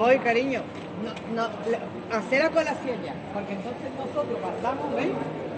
Voy, cariño. No, hacer la colación ya, porque entonces nosotros pasamos, ¿ves?